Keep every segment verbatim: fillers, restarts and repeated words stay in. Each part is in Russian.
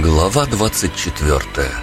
Глава двадцать четвёртая.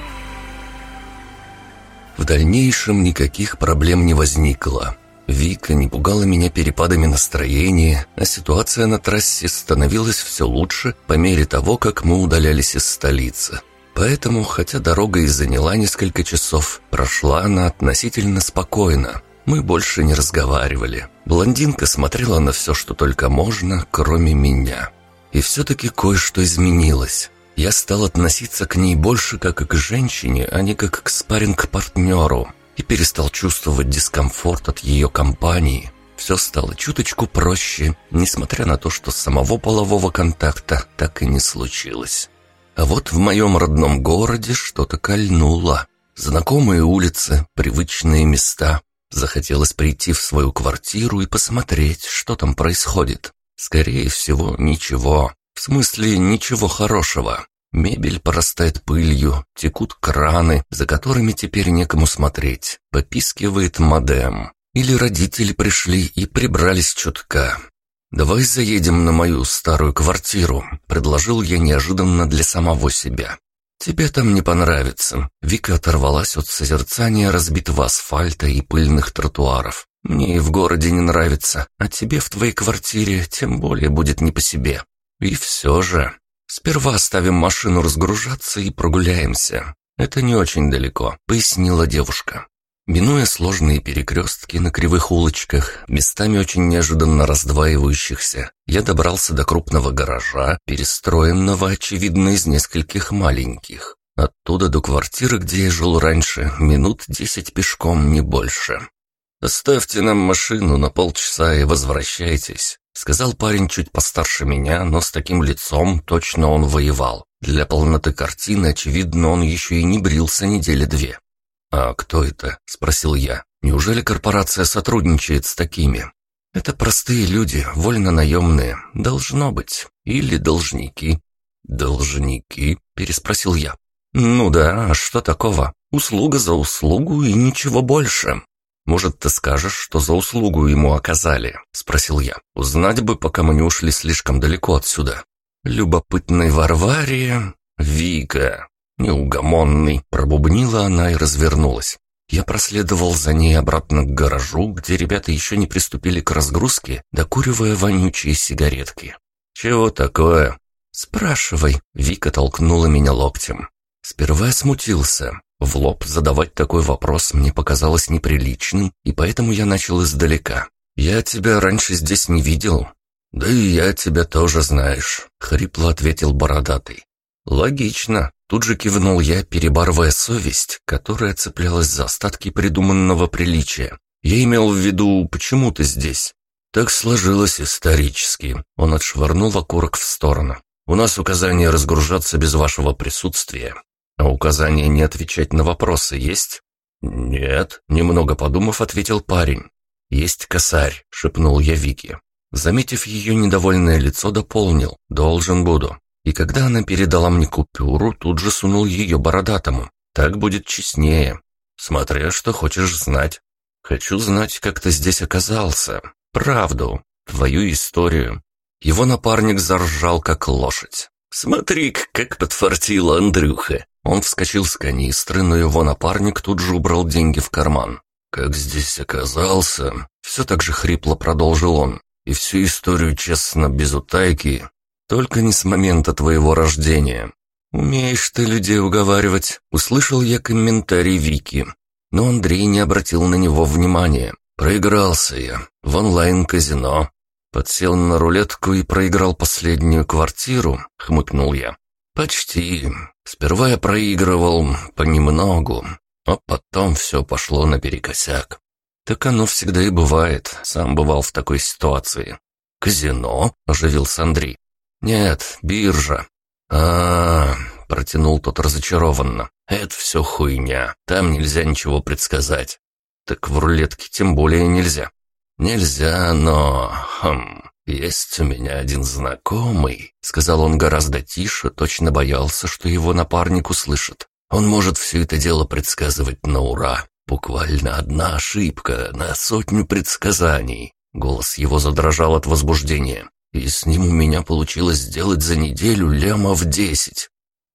В дальнейшем никаких проблем не возникло. Вика не пугала меня перепадами настроения, а ситуация на трассе становилась все лучше по мере того, как мы удалялись из столицы. Поэтому, хотя дорога и заняла несколько часов, прошла она относительно спокойно. Мы больше не разговаривали. Блондинка смотрела на все, что только можно, кроме меня. И все-таки кое-что изменилось. Я стал относиться к ней больше как к женщине, а не как к спарринг-партнеру, и перестал чувствовать дискомфорт от ее компании. Все стало чуточку проще, несмотря на то, что самого полового контакта так и не случилось. А вот в моем родном городе что-то кольнуло. Знакомые улицы, привычные места. Захотелось прийти в свою квартиру и посмотреть, что там происходит. Скорее всего, ничего. В смысле, ничего хорошего. Мебель порастает пылью, текут краны, за которыми теперь некому смотреть. Попискивает модем. Или родители пришли и прибрались чутка. «Давай заедем на мою старую квартиру», — предложил я неожиданно для самого себя. «Тебе там не понравится». Вика оторвалась от созерцания разбитого асфальта и пыльных тротуаров. «Мне и в городе не нравится, а тебе в твоей квартире тем более будет не по себе. И все же, сперва оставим машину разгружаться и прогуляемся. Это не очень далеко», — пояснила девушка. Минуя сложные перекрестки на кривых улочках, местами очень неожиданно раздваивающихся, я добрался до крупного гаража, перестроенного, очевидно, из нескольких маленьких. Оттуда до квартиры, где я жил раньше, минут десять пешком, не больше. «Оставьте нам машину на полчаса и возвращайтесь», — сказал парень чуть постарше меня, но с таким лицом точно он воевал. Для полноты картины, очевидно, он еще и не брился недели две. «А кто это?» — спросил я. «Неужели корпорация сотрудничает с такими?» «Это простые люди, вольно-наемные. Должно быть. Или должники». «Должники?» — переспросил я. «Ну да, а что такого? Услуга за услугу и ничего больше». «Может, ты скажешь, что за услугу ему оказали?» — спросил я. «Узнать бы, пока мы не ушли слишком далеко отсюда». «Любопытной Варваре... Вика...» «Неугомонный», — пробубнила она и развернулась. Я проследовал за ней обратно к гаражу, где ребята еще не приступили к разгрузке, докуривая вонючие сигаретки. «Чего такое?» «Спрашивай», — Вика толкнула меня локтем. Сперва я смутился. В лоб задавать такой вопрос мне показалось неприличным, и поэтому я начал издалека. «Я тебя раньше здесь не видел». «Да и я тебя тоже, знаешь», — хрипло ответил бородатый. «Логично». Тут же кивнул я, перебарывая совесть, которая цеплялась за остатки придуманного приличия. «Я имел в виду, почему ты здесь?» «Так сложилось исторически». Он отшвырнул окурок в сторону. «У нас указание разгружаться без вашего присутствия». «А указание не отвечать на вопросы есть?» «Нет», — немного подумав, ответил парень. «Есть косарь», — шепнул я Вике. Заметив ее недовольное лицо, дополнил. «Должен буду». И когда она передала мне купюру, тут же сунул ее бородатому. Так будет честнее. Смотря что хочешь знать. Хочу знать, как ты здесь оказался. Правду. Твою историю. Его напарник заржал, как лошадь. Смотри, как подфартило Андрюха. Он вскочил с канистры, но его напарник тут же убрал деньги в карман. Как здесь оказался? Все так же хрипло продолжил он. И всю историю честно, без утайки. Только не с момента твоего рождения. Умеешь ты людей уговаривать, услышал я комментарий Вики. Но Андрей не обратил на него внимания. Проигрался я в онлайн-казино. Подсел на рулетку и проиграл последнюю квартиру, хмыкнул я. Почти. Сперва я проигрывал понемногу, а потом все пошло наперекосяк. Так оно всегда и бывает, сам бывал в такой ситуации. «Казино?» – оживился Андрей. «Нет, биржа». А, -а, а протянул тот разочарованно. «Это все хуйня, там нельзя ничего предсказать». «Так в рулетке тем более нельзя». «Нельзя, но... Хм, есть у меня один знакомый», — сказал он гораздо тише, точно боялся, что его напарник услышит. «Он может все это дело предсказывать на ура. Буквально одна ошибка на сотню предсказаний». Голос его задрожал от возбуждения. И с ним у меня получилось сделать за неделю лямов десять.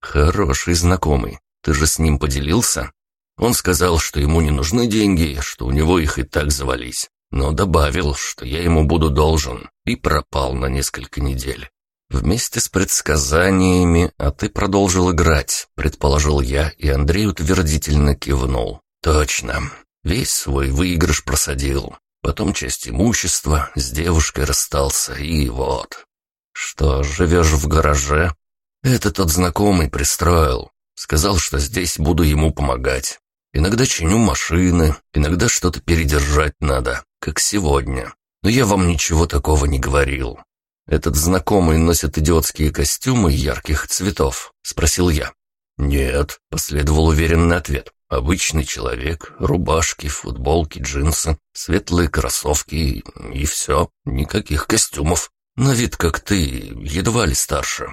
Хороший знакомый. Ты же с ним поделился? Он сказал, что ему не нужны деньги, что у него их и так завались. Но добавил, что я ему буду должен, и пропал на несколько недель. Вместе с предсказаниями, а ты продолжил играть, предположил я, и Андрей утвердительно кивнул. Точно. Весь свой выигрыш просадил. Потом часть имущества, с девушкой расстался, и вот. Что, живешь в гараже? Это тот знакомый пристроил. Сказал, что здесь буду ему помогать. Иногда чиню машины, иногда что-то передержать надо, как сегодня. Но я вам ничего такого не говорил. Этот знакомый носит идиотские костюмы ярких цветов, спросил я. Нет, последовал уверенный ответ. Обычный человек, рубашки, футболки, джинсы, светлые кроссовки и все, никаких костюмов. На вид как ты, едва ли старше.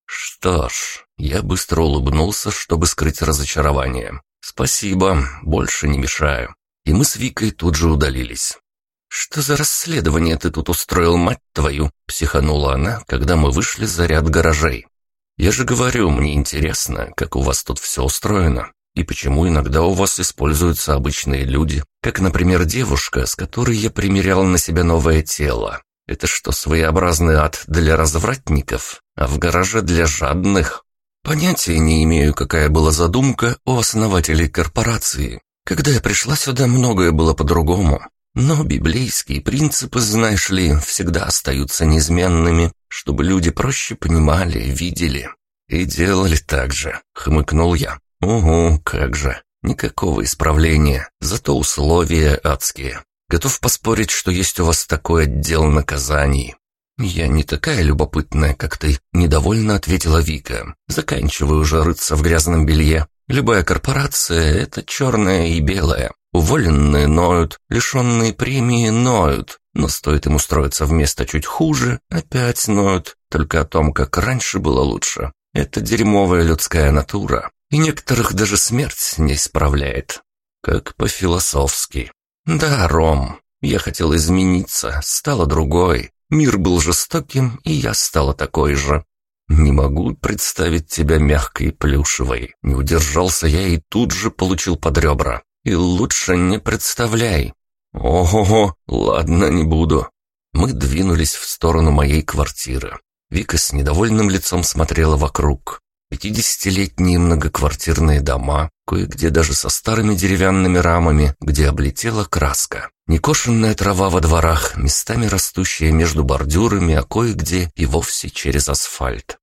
Что ж, я быстро улыбнулся, чтобы скрыть разочарование. Спасибо, больше не мешаю. И мы с Викой тут же удалились. «Что за расследование ты тут устроил, мать твою?» – психанула она, когда мы вышли за ряд гаражей. «Я же говорю, мне интересно, как у вас тут все устроено, и почему иногда у вас используются обычные люди, как, например, девушка, с которой я примерял на себя новое тело. Это что, своеобразный ад для развратников, а в гараже для жадных? Понятия не имею, какая была задумка у основателей корпорации. Когда я пришла сюда, многое было по-другому. Но библейские принципы, знаешь ли, всегда остаются неизменными, чтобы люди проще понимали, видели. И делали так же, хмыкнул я. Угу, как же. Никакого исправления, зато условия адские. Готов поспорить, что есть у вас такой отдел наказаний. «Я не такая любопытная, как ты», — недовольно ответила Вика. «Заканчиваю уже рыться в грязном белье. Любая корпорация — это черное и белое. Уволенные ноют, лишенные премии ноют. Но стоит им устроиться в место чуть хуже, опять ноют. Только о том, как раньше было лучше. Это дерьмовая людская натура. И некоторых даже смерть не исправляет. Как по-философски. Да, Ром, я хотел измениться, стала другой. Мир был жестоким, и я стала такой же. Не могу представить тебя мягкой и плюшевой. Не удержался я и тут же получил под ребра. И лучше не представляй. Ого-го, ладно, не буду. Мы двинулись в сторону моей квартиры. Вика с недовольным лицом смотрела вокруг. Пятидесятилетние многоквартирные дома, кое-где даже со старыми деревянными рамами, где облетела краска. Некошенная трава во дворах, местами растущая между бордюрами, а кое-где и вовсе через асфальт.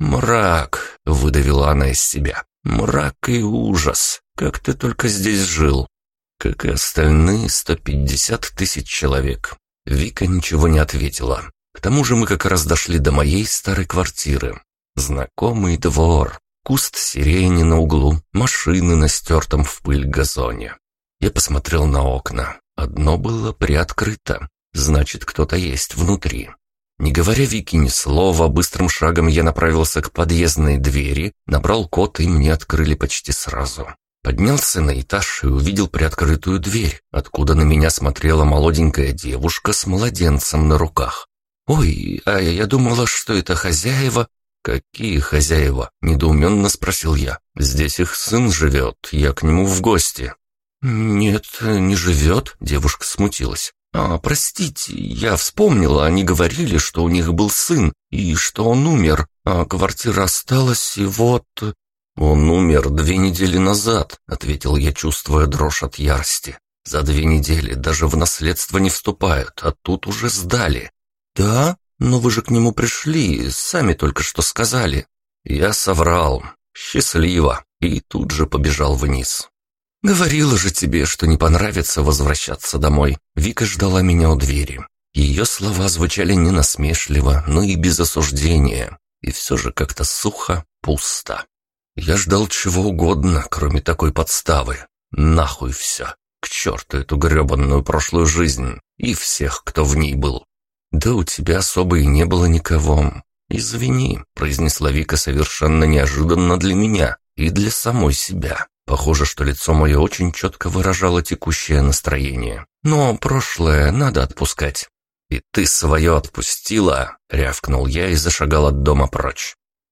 «Мрак!» — выдавила она из себя. «Мрак и ужас! Как ты только здесь жил!» Как и остальные сто пятьдесят тысяч человек. Вика ничего не ответила. К тому же мы как раз дошли до моей старой квартиры. Знакомый двор, куст сирени на углу, машины на стертом в пыль газоне. Я посмотрел на окна. Одно было приоткрыто. Значит, кто-то есть внутри. Не говоря Вике ни слова, быстрым шагом я направился к подъездной двери, набрал код, и мне открыли почти сразу. Поднялся на этаж и увидел приоткрытую дверь, откуда на меня смотрела молоденькая девушка с младенцем на руках. «Ой, а я думала, что это хозяева». «Какие хозяева?» – недоуменно спросил я. «Здесь их сын живет, я к нему в гости». «Нет, не живет», – девушка смутилась. «А, простите, я вспомнила, они говорили, что у них был сын, и что он умер, а квартира осталась, и вот...» «Он умер две недели назад», — ответил я, чувствуя дрожь от ярости. «За две недели даже в наследство не вступают, а тут уже сдали». «Да? Но вы же к нему пришли, сами только что сказали». Я соврал. Счастливо. И тут же побежал вниз. «Говорила же тебе, что не понравится возвращаться домой». Вика ждала меня у двери. Ее слова звучали не насмешливо, но и без осуждения. И все же как-то сухо, пусто. Я ждал чего угодно, кроме такой подставы. Нахуй все. К черту эту гребанную прошлую жизнь и всех, кто в ней был. «Да у тебя особо и не было никого. Извини», — произнесла Вика совершенно неожиданно для меня и для самой себя. Похоже, что лицо мое очень четко выражало текущее настроение. Но прошлое надо отпускать. «И ты свое отпустила?» — рявкнул я и зашагал от дома прочь.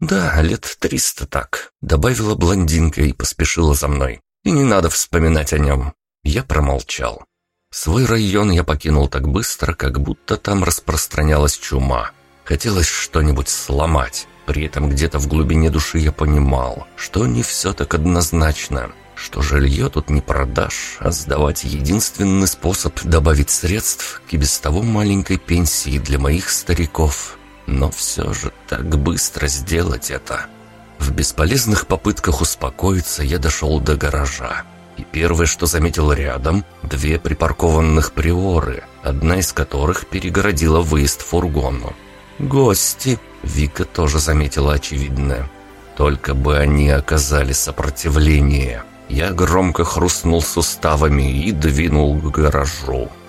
«Да, лет триста так», — добавила блондинка и поспешила за мной. «И не надо вспоминать о нем». Я промолчал. Свой район я покинул так быстро, как будто там распространялась чума. Хотелось что-нибудь сломать. При этом где-то в глубине души я понимал, что не все так однозначно, что жилье тут не продашь, а сдавать единственный способ добавить средств к и без того маленькой пенсии для моих стариков. Но все же так быстро сделать это. В бесполезных попытках успокоиться я дошел до гаража. И первое, что заметил рядом, две припаркованных приоры, одна из которых перегородила выезд фургону. «Гости!» — Вика тоже заметила очевидное. Только бы они оказали сопротивление. Я громко хрустнул суставами и двинул к гаражу.